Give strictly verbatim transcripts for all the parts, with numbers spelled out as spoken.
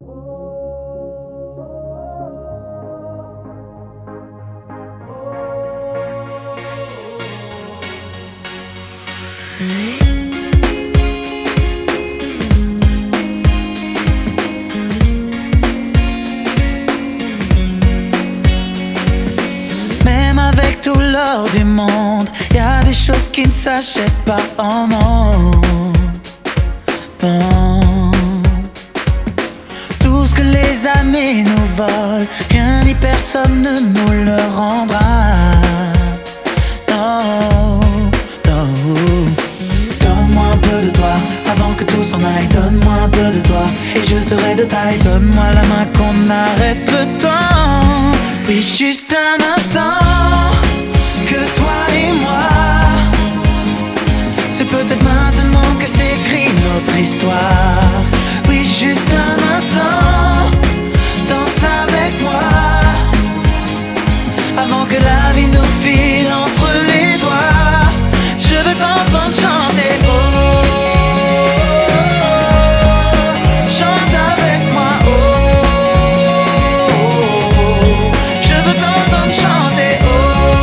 Même avec tout l'or du monde, y a des choses qui ne s'achètent pas. Oh non, non. Tout ce que les années nous volent, rien ni personne ne nous le rendra. Non, non. Donne-moi un peu de toi avant que tout s'en aille. Donne-moi un peu de toi et je serai de taille. Donne-moi la main qu'on arrête le temps. Oui, juste un instant, que toi et moi. C'est peut-être maintenant que s'écrit notre histoire. Oui, juste un instant, danse avec moi, avant que la vie nous file entre les doigts. Je veux t'entendre chanter, oh, chante avec moi, oh, je veux t'entendre chanter, oh,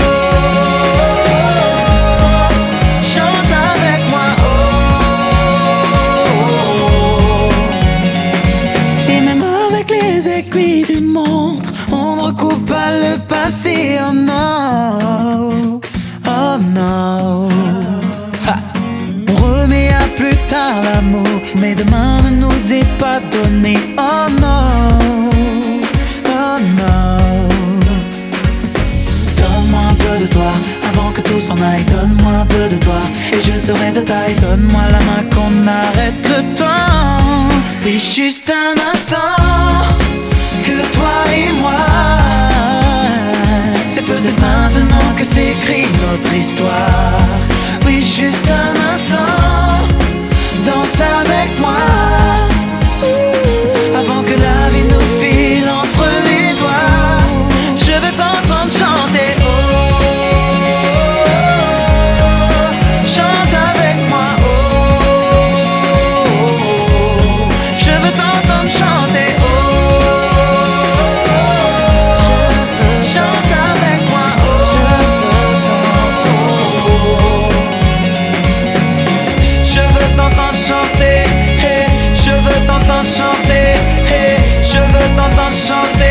chante avec moi, oh. Et même avec les aiguilles d'une montre, on ne recoupe pas le passé, oh non, oh non. On remet à plus tard l'amour, mais demain ne nous est pas donné. Oh non, oh non. Donne-moi un peu de toi avant que tout s'en aille. Donne-moi un peu de toi et je serai de taille. Donne-moi la main qu'on arrête le temps. Et juste un instant, que toi et moi. C'est peut-être maintenant que s'écrit notre histoire. Oui, juste un instant, danse avec moi, avant que la vie nous file entre les doigts. Je veux t'entendre chanter, oh, chante avec moi, oh, je veux t'entendre chanter, oh, chante avec moi, oh, je veux t'entendre chanter, hey, je veux t'entendre chanter, hey, je veux t'entendre chanter.